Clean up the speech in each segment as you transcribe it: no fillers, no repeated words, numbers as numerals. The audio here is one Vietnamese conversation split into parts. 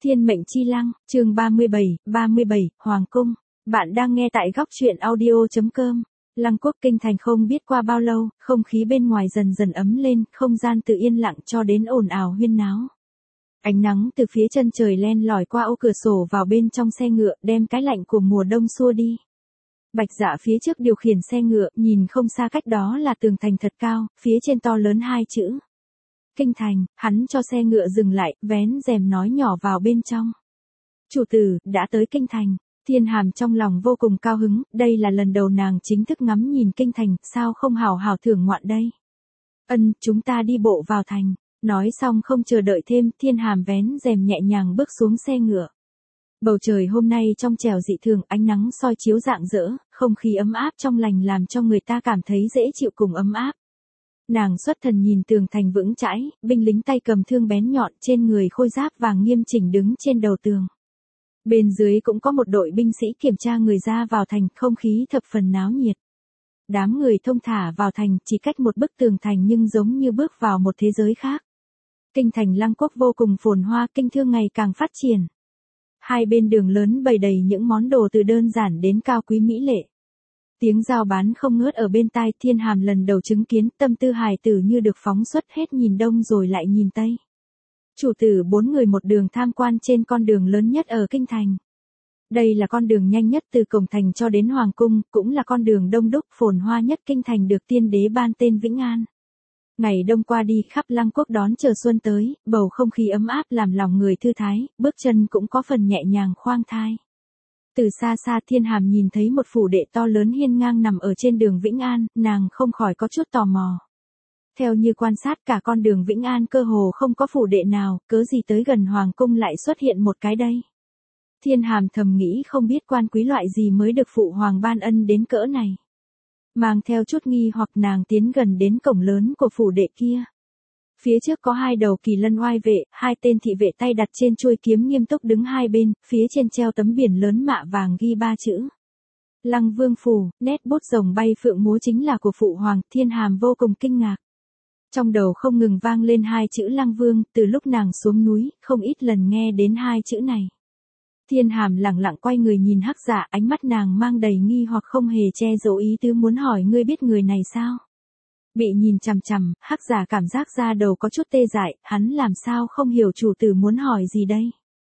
Thiên mệnh chi lăng, chương 37, Hoàng cung. Bạn đang nghe tại góc truyện audio.com. Lăng quốc kinh thành không biết qua bao lâu, không khí bên ngoài dần dần ấm lên, không gian từ yên lặng cho đến ồn ào huyên náo. Ánh nắng từ phía chân trời len lỏi qua ô cửa sổ vào bên trong xe ngựa, đem cái lạnh của mùa đông xua đi. Bạch Dạ phía trước điều khiển xe ngựa, nhìn không xa cách đó là tường thành thật cao, phía trên to lớn hai chữ Kinh thành. Hắn cho xe ngựa dừng lại, vén rèm nói nhỏ vào bên trong. Chủ tử, đã tới kinh thành. Thiên Hàm trong lòng vô cùng cao hứng, đây là lần đầu nàng chính thức ngắm nhìn kinh thành, sao không hào hào thưởng ngoạn đây. Chúng ta đi bộ vào thành. Nói xong không chờ đợi thêm, Thiên Hàm vén rèm nhẹ nhàng bước xuống xe ngựa. Bầu trời hôm nay trong trẻo dị thường, ánh nắng soi chiếu rạng rỡ, không khí ấm áp trong lành làm cho người ta cảm thấy dễ chịu cùng ấm áp. Nàng xuất thần nhìn tường thành vững chãi, binh lính tay cầm thương bén nhọn trên người khôi giáp vàng nghiêm chỉnh đứng trên đầu tường. Bên dưới cũng có một đội binh sĩ kiểm tra người ra vào thành, không khí thập phần náo nhiệt. Đám người thông thả vào thành, chỉ cách một bức tường thành nhưng giống như bước vào một thế giới khác. Kinh thành Lăng Quốc vô cùng phồn hoa, kinh thương ngày càng phát triển. Hai bên đường lớn bày đầy những món đồ từ đơn giản đến cao quý mỹ lệ. Tiếng giao bán không ngớt ở bên tai, Thiên Hàm lần đầu chứng kiến, tâm tư hài tử như được phóng xuất, hết nhìn đông rồi lại nhìn tây. Chủ tử 4 người một đường tham quan trên con đường lớn nhất ở kinh thành. Đây là con đường nhanh nhất từ cổng thành cho đến hoàng cung, cũng là con đường đông đúc phồn hoa nhất kinh thành được tiên đế ban tên Vĩnh An. Ngày đông qua đi, khắp Lăng Quốc đón chờ xuân tới, bầu không khí ấm áp làm lòng người thư thái, bước chân cũng có phần nhẹ nhàng khoang thai. Từ xa xa Thiên Hàm nhìn thấy một phủ đệ to lớn hiên ngang nằm ở trên đường Vĩnh An, nàng không khỏi có chút tò mò. Theo như quan sát cả con đường Vĩnh An cơ hồ không có phủ đệ nào, cớ gì tới gần hoàng cung lại xuất hiện một cái đây. Thiên Hàm thầm nghĩ không biết quan quý loại gì mới được phụ hoàng ban ân đến cỡ này. Mang theo chút nghi hoặc nàng tiến gần đến cổng lớn của phủ đệ kia. Phía trước có hai đầu kỳ lân oai vệ, hai tên thị vệ tay đặt trên chuôi kiếm nghiêm túc đứng hai bên, phía trên treo tấm biển lớn mạ vàng ghi 3 chữ. Lăng Vương phủ, nét bút rồng bay phượng múa chính là của phụ hoàng, Thiên Hàm vô cùng kinh ngạc. Trong đầu không ngừng vang lên 2 chữ Lăng Vương, từ lúc nàng xuống núi, không ít lần nghe đến 2 chữ này. Thiên Hàm lẳng lặng quay người nhìn Hắc Dạ, ánh mắt nàng mang đầy nghi hoặc không hề che giấu ý tứ muốn hỏi ngươi biết người này sao? Bị nhìn chằm chằm, Hắc Giả cảm giác da đầu có chút tê dại, hắn làm sao không hiểu chủ tử muốn hỏi gì đây.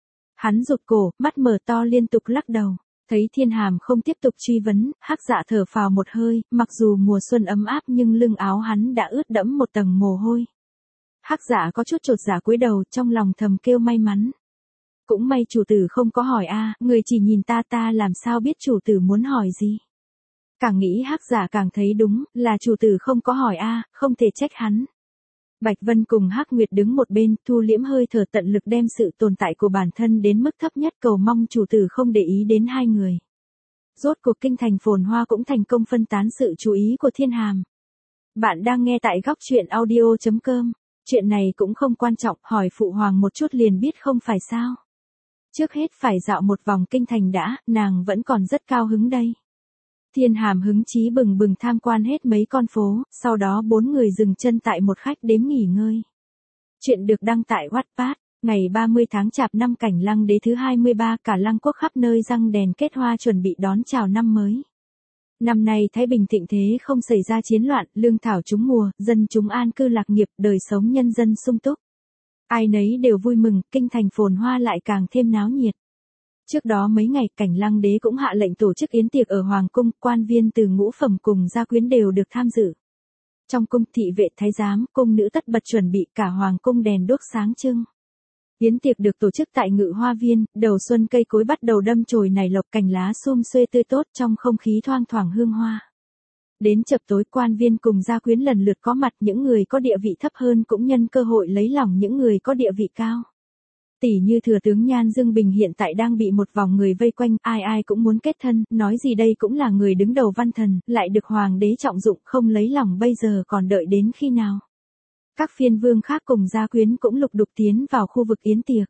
Hắn rụt cổ, mắt mở to liên tục lắc đầu. Thấy Thiên Hàm không tiếp tục truy vấn, Hắc Dạ thở phào một hơi, mặc dù mùa xuân ấm áp nhưng lưng áo hắn đã ướt đẫm một tầng mồ hôi. Hắc Dạ có chút chột dạ cúi đầu, trong lòng thầm kêu may mắn. Cũng may chủ tử không có hỏi người chỉ nhìn ta làm sao biết chủ tử muốn hỏi gì. Càng nghĩ Hắc Giả càng thấy đúng, là chủ tử không có hỏi không thể trách hắn. Bạch Vân cùng Hắc Nguyệt đứng một bên, thu liễm hơi thở tận lực đem sự tồn tại của bản thân đến mức thấp nhất, cầu mong chủ tử không để ý đến hai người. Rốt cuộc kinh thành phồn hoa cũng thành công phân tán sự chú ý của Thiên Hàm. Bạn đang nghe tại góc truyện audio.com. Chuyện này cũng không quan trọng, hỏi phụ hoàng một chút liền biết không phải sao. Trước hết phải dạo một vòng kinh thành đã, nàng vẫn còn rất cao hứng đây. Thiên Hàm hứng chí bừng bừng tham quan hết mấy con phố, sau đó 4 người dừng chân tại một khách điếm nghỉ ngơi. Chuyện được đăng tại Wattpad, ngày 30 tháng Chạp năm Cảnh Lăng Đế thứ 23, cả Lăng Quốc khắp nơi răng đèn kết hoa chuẩn bị đón chào năm mới. Năm nay Thái Bình thịnh thế, không xảy ra chiến loạn, lương thảo trúng mùa, dân chúng an cư lạc nghiệp, đời sống nhân dân sung túc. Ai nấy đều vui mừng, kinh thành phồn hoa lại càng thêm náo nhiệt. Trước đó mấy ngày, Cảnh Lăng Đế cũng hạ lệnh tổ chức yến tiệc ở hoàng cung, quan viên từ ngũ phẩm cùng gia quyến đều được tham dự. Trong cung, thị vệ thái giám, cung nữ tất bật chuẩn bị, cả hoàng cung đèn đuốc sáng trưng. Yến tiệc được tổ chức tại Ngự Hoa Viên, đầu xuân cây cối bắt đầu đâm chồi nảy lộc, cành lá sum xuê tươi tốt, trong không khí thoang thoảng hương hoa. Đến chập tối, quan viên cùng gia quyến lần lượt có mặt, những người có địa vị thấp hơn cũng nhân cơ hội lấy lòng những người có địa vị cao. Tỷ như thừa tướng Nhan Dương Bình hiện tại đang bị một vòng người vây quanh, ai ai cũng muốn kết thân, nói gì đây cũng là người đứng đầu văn thần, lại được hoàng đế trọng dụng, không lấy lòng bây giờ còn đợi đến khi nào. Các phiên vương khác cùng gia quyến cũng lục đục tiến vào khu vực yến tiệc.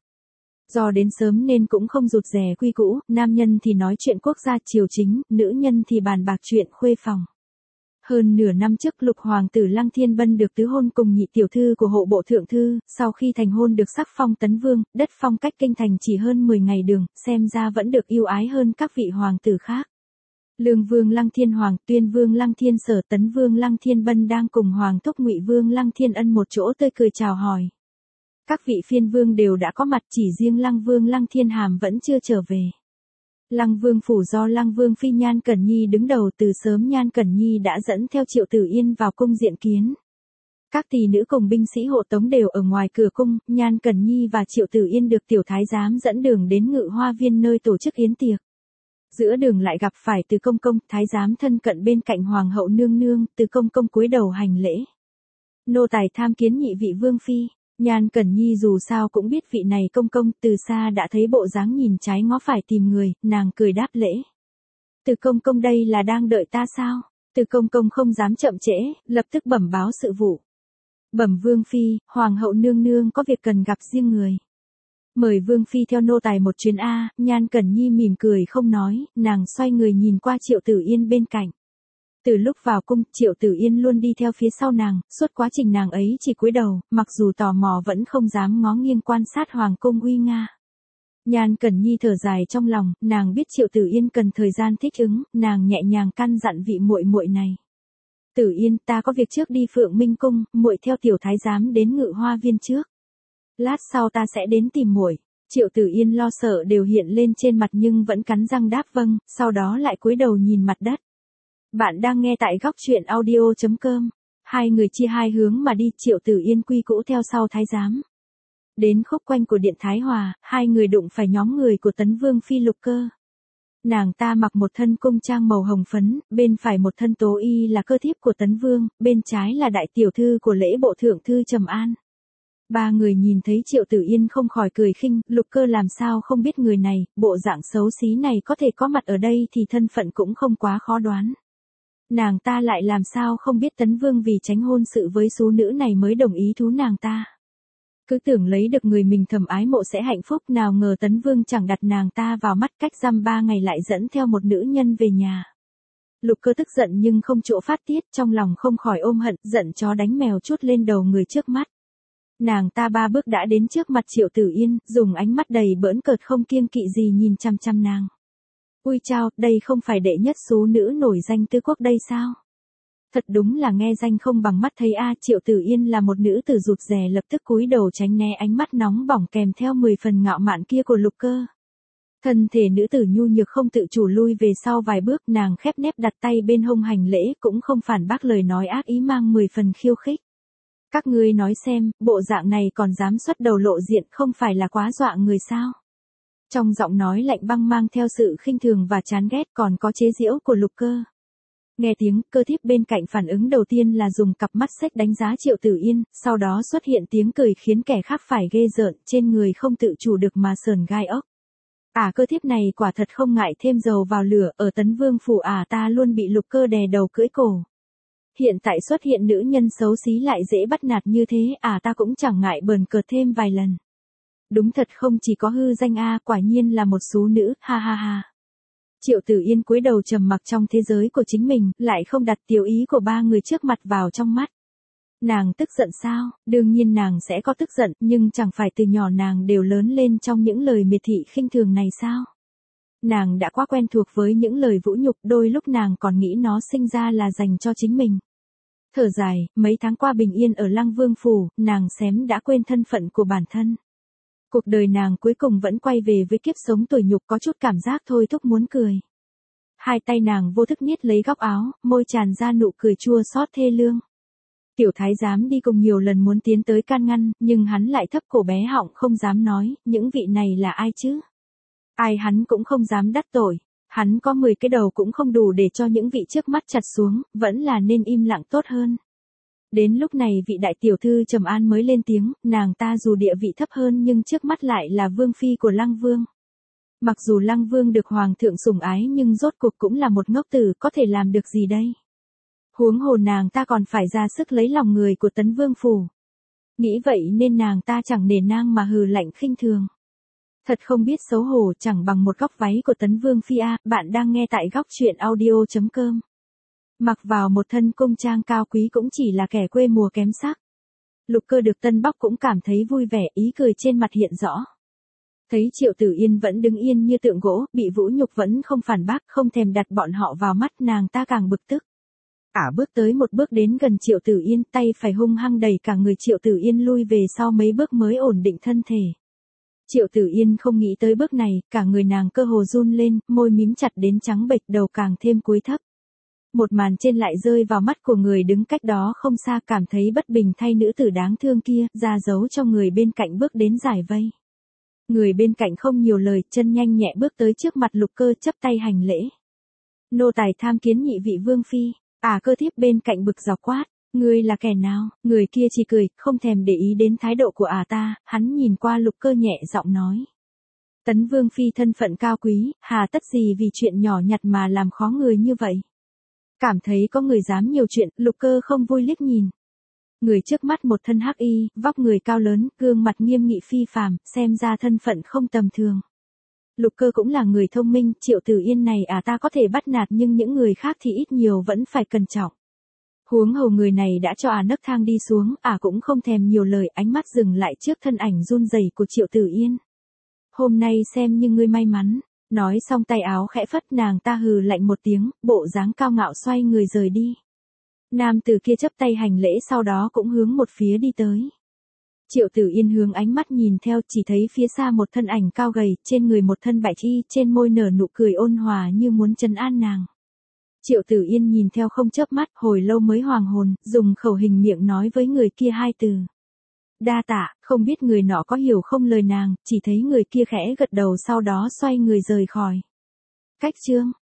Do đến sớm nên cũng không rụt rè quy cũ, nam nhân thì nói chuyện quốc gia triều chính, nữ nhân thì bàn bạc chuyện khuê phòng. Hơn nửa năm trước Lục hoàng tử Lăng Thiên Bân được tứ hôn cùng nhị tiểu thư của hộ bộ thượng thư, sau khi thành hôn được sắc phong tấn vương, đất phong cách kinh thành chỉ hơn 10 ngày đường, xem ra vẫn được yêu ái hơn các vị hoàng tử khác. Lương vương Lăng Thiên Hoàng, Tuyên vương Lăng Thiên Sở, Tấn vương Lăng Thiên Bân đang cùng Hoàng thúc Ngụy vương Lăng Thiên Ân một chỗ tươi cười chào hỏi. Các vị phiên vương đều đã có mặt, chỉ riêng Lăng vương Lăng Thiên Hàm vẫn chưa trở về. Lăng vương phủ do Lăng vương phi Nhan Cẩn Nhi đứng đầu, từ sớm Nhan Cẩn Nhi đã dẫn theo Triệu Tử Yên vào cung diện kiến. Các tỷ nữ cùng binh sĩ hộ tống đều ở ngoài cửa cung, Nhan Cẩn Nhi và Triệu Tử Yên được tiểu thái giám dẫn đường đến Ngự Hoa Viên nơi tổ chức yến tiệc. Giữa đường lại gặp phải Từ công công, thái giám thân cận bên cạnh hoàng hậu nương nương, Từ công công cúi đầu hành lễ. Nô tài tham kiến nhị vị vương phi. Nhan Cẩn Nhi dù sao cũng biết vị này công công, từ xa đã thấy bộ dáng nhìn trái ngó phải tìm người, nàng cười đáp lễ. Từ công công đây là đang đợi ta sao? Từ công công không dám chậm trễ, lập tức bẩm báo sự vụ. Bẩm vương phi, hoàng hậu nương nương có việc cần gặp riêng người. Mời vương phi theo nô tài một chuyến A. Nhan Cẩn Nhi mỉm cười không nói, nàng xoay người nhìn qua Triệu Tử Yên bên cạnh. Từ lúc vào cung, Triệu Tử Yên luôn đi theo phía sau nàng, suốt quá trình nàng ấy chỉ cúi đầu, mặc dù tò mò vẫn không dám ngó nghiêng quan sát hoàng cung uy nga. Nhan Cẩn Nhi thở dài trong lòng, nàng biết Triệu Tử Yên cần thời gian thích ứng, nàng nhẹ nhàng căn dặn vị muội muội này. Tử Yên, ta có việc trước đi Phượng Minh cung, muội theo tiểu thái giám đến Ngự Hoa Viên trước. Lát sau ta sẽ đến tìm muội. Triệu Tử Yên lo sợ đều hiện lên trên mặt nhưng vẫn cắn răng đáp vâng, sau đó lại cúi đầu nhìn mặt đất. Bạn đang nghe tại góc truyện audio.com. Hai người chia hai hướng mà đi, Triệu Tử Yên quy cũ theo sau thái giám. Đến khúc quanh của điện Thái Hòa, hai người đụng phải nhóm người của Tấn vương phi Lục Cơ. Nàng ta mặc một thân cung trang màu hồng phấn, bên phải một thân tố y là cơ thiếp của Tấn vương, bên trái là đại tiểu thư của lễ bộ thượng thư Trầm An. Ba người nhìn thấy Triệu Tử Yên không khỏi cười khinh, Lục Cơ làm sao không biết người này, bộ dạng xấu xí này có thể có mặt ở đây thì thân phận cũng không quá khó đoán. Nàng ta lại làm sao không biết Tấn vương vì tránh hôn sự với số nữ này mới đồng ý thú nàng ta. Cứ tưởng lấy được người mình thầm ái mộ sẽ hạnh phúc, nào ngờ Tấn vương chẳng đặt nàng ta vào mắt, cách dăm 3 ngày lại dẫn theo một nữ nhân về nhà. Lục Cơ tức giận nhưng không chỗ phát tiết, trong lòng không khỏi ôm hận, giận chó đánh mèo trút lên đầu người trước mắt. Nàng ta 3 bước đã đến trước mặt Triệu Tử Yên, dùng ánh mắt đầy bỡn cợt không kiêng kỵ gì nhìn chăm chăm nàng. Ui chao, đây không phải đệ nhất số nữ nổi danh tứ quốc đây sao? Thật đúng là nghe danh không bằng mắt thấy a. Triệu Tử Yên là một nữ tử rụt rè, lập tức cúi đầu tránh né ánh mắt nóng bỏng kèm theo 10 phần ngạo mạn kia của Lục Cơ. Thân thể nữ tử nhu nhược không tự chủ lui về sau vài bước, nàng khép nép đặt tay bên hông hành lễ, cũng không phản bác lời nói ác ý mang 10 phần khiêu khích. Các ngươi nói xem, bộ dạng này còn dám xuất đầu lộ diện, không phải là quá dọa người sao? Trong giọng nói lạnh băng mang theo sự khinh thường và chán ghét, còn có chế giễu của Lục Cơ. Nghe tiếng, cơ thiếp bên cạnh phản ứng đầu tiên là dùng cặp mắt xếch đánh giá Triệu Tử Yên, sau đó xuất hiện tiếng cười khiến kẻ khác phải ghê rợn, trên người không tự chủ được mà sờn gai ốc. Cơ thiếp này quả thật không ngại thêm dầu vào lửa, ở Tấn vương phủ ta luôn bị Lục Cơ đè đầu cưỡi cổ. Hiện tại xuất hiện nữ nhân xấu xí lại dễ bắt nạt như thế, ta cũng chẳng ngại bờn cợt thêm vài lần. Đúng thật không chỉ có hư danh quả nhiên là một số nữ, ha ha ha. Triệu Tử Yên cúi đầu trầm mặc trong thế giới của chính mình, lại không đặt tiểu ý của ba người trước mặt vào trong mắt. Nàng tức giận sao? Đương nhiên nàng sẽ có tức giận, nhưng chẳng phải từ nhỏ nàng đều lớn lên trong những lời miệt thị khinh thường này sao? Nàng đã quá quen thuộc với những lời vũ nhục, đôi lúc nàng còn nghĩ nó sinh ra là dành cho chính mình. Thở dài, mấy tháng qua bình yên ở Lăng Vương phủ, nàng xém đã quên thân phận của bản thân. Cuộc đời nàng cuối cùng vẫn quay về với kiếp sống tủi nhục, có chút cảm giác thôi thúc muốn cười. Hai tay nàng vô thức niết lấy góc áo, môi tràn ra nụ cười chua xót thê lương. Tiểu thái giám đi cùng nhiều lần muốn tiến tới can ngăn, nhưng hắn lại thấp cổ bé họng không dám nói, những vị này là ai chứ? Ai hắn cũng không dám đắc tội, hắn có 10 cái đầu cũng không đủ để cho những vị trước mắt chặt xuống, vẫn là nên im lặng tốt hơn. Đến lúc này vị đại tiểu thư Trầm An mới lên tiếng, nàng ta dù địa vị thấp hơn nhưng trước mắt lại là vương phi của Lăng Vương. Mặc dù Lăng Vương được hoàng thượng sủng ái nhưng rốt cuộc cũng là một ngốc tử, có thể làm được gì đây? Huống hồ nàng ta còn phải ra sức lấy lòng người của Tấn vương phủ. Nghĩ vậy nên nàng ta chẳng nể nang mà hừ lạnh khinh thường. Thật không biết xấu hổ, chẳng bằng một góc váy của Tấn vương phi. Bạn đang nghe tại góc truyện audio.com. Mặc vào một thân cung trang cao quý cũng chỉ là kẻ quê mùa kém sắc. Lục Cơ được tân bóc cũng cảm thấy vui vẻ, ý cười trên mặt hiện rõ. Thấy Triệu Tử Yên vẫn đứng yên như tượng gỗ, bị vũ nhục vẫn không phản bác, không thèm đặt bọn họ vào mắt, nàng ta càng bực tức. Bước tới một bước đến gần Triệu Tử Yên, tay phải hung hăng đẩy cả người Triệu Tử Yên lui về sau mấy bước mới ổn định thân thể. Triệu Tử Yên không nghĩ tới bước này, cả người nàng cơ hồ run lên, môi mím chặt đến trắng bệch, đầu càng thêm cúi thấp. Một màn trên lại rơi vào mắt của người đứng cách đó không xa, cảm thấy bất bình thay nữ tử đáng thương kia, ra dấu cho người bên cạnh bước đến giải vây. Người bên cạnh không nhiều lời, chân nhanh nhẹ bước tới trước mặt Lục Cơ chắp tay hành lễ. Nô tài tham kiến nhị vị vương phi. Cơ thiếp bên cạnh bực dọc quát, ngươi là kẻ nào? Người kia chỉ cười, không thèm để ý đến thái độ của ta, hắn nhìn qua Lục Cơ nhẹ giọng nói. Tấn vương phi thân phận cao quý, hà tất gì vì chuyện nhỏ nhặt mà làm khó người như vậy? Cảm thấy có người dám nhiều chuyện, Lục Cơ không vui liếc nhìn. Người trước mắt một thân hắc y, vóc người cao lớn, gương mặt nghiêm nghị phi phàm, xem ra thân phận không tầm thường. Lục Cơ cũng là người thông minh, Triệu Tử Yên này ta có thể bắt nạt nhưng những người khác thì ít nhiều vẫn phải cẩn trọng. Huống hồ người này đã cho nấc thang đi xuống, cũng không thèm nhiều lời, ánh mắt dừng lại trước thân ảnh run rẩy của Triệu Tử Yên. Hôm nay xem như ngươi may mắn. Nói xong tay áo khẽ phất, nàng ta hừ lạnh một tiếng, bộ dáng cao ngạo xoay người rời đi. Nam tử kia chấp tay hành lễ sau đó cũng hướng một phía đi tới. Triệu Tử Yên hướng ánh mắt nhìn theo, chỉ thấy phía xa một thân ảnh cao gầy, trên người một thân bạch y, trên môi nở nụ cười ôn hòa như muốn trấn an nàng. Triệu Tử Yên nhìn theo không chớp mắt, hồi lâu mới hoàng hồn, dùng khẩu hình miệng nói với người kia hai từ. Đa tạ, không biết người nọ có hiểu không lời nàng, chỉ thấy người kia khẽ gật đầu sau đó xoay người rời khỏi. Cách chương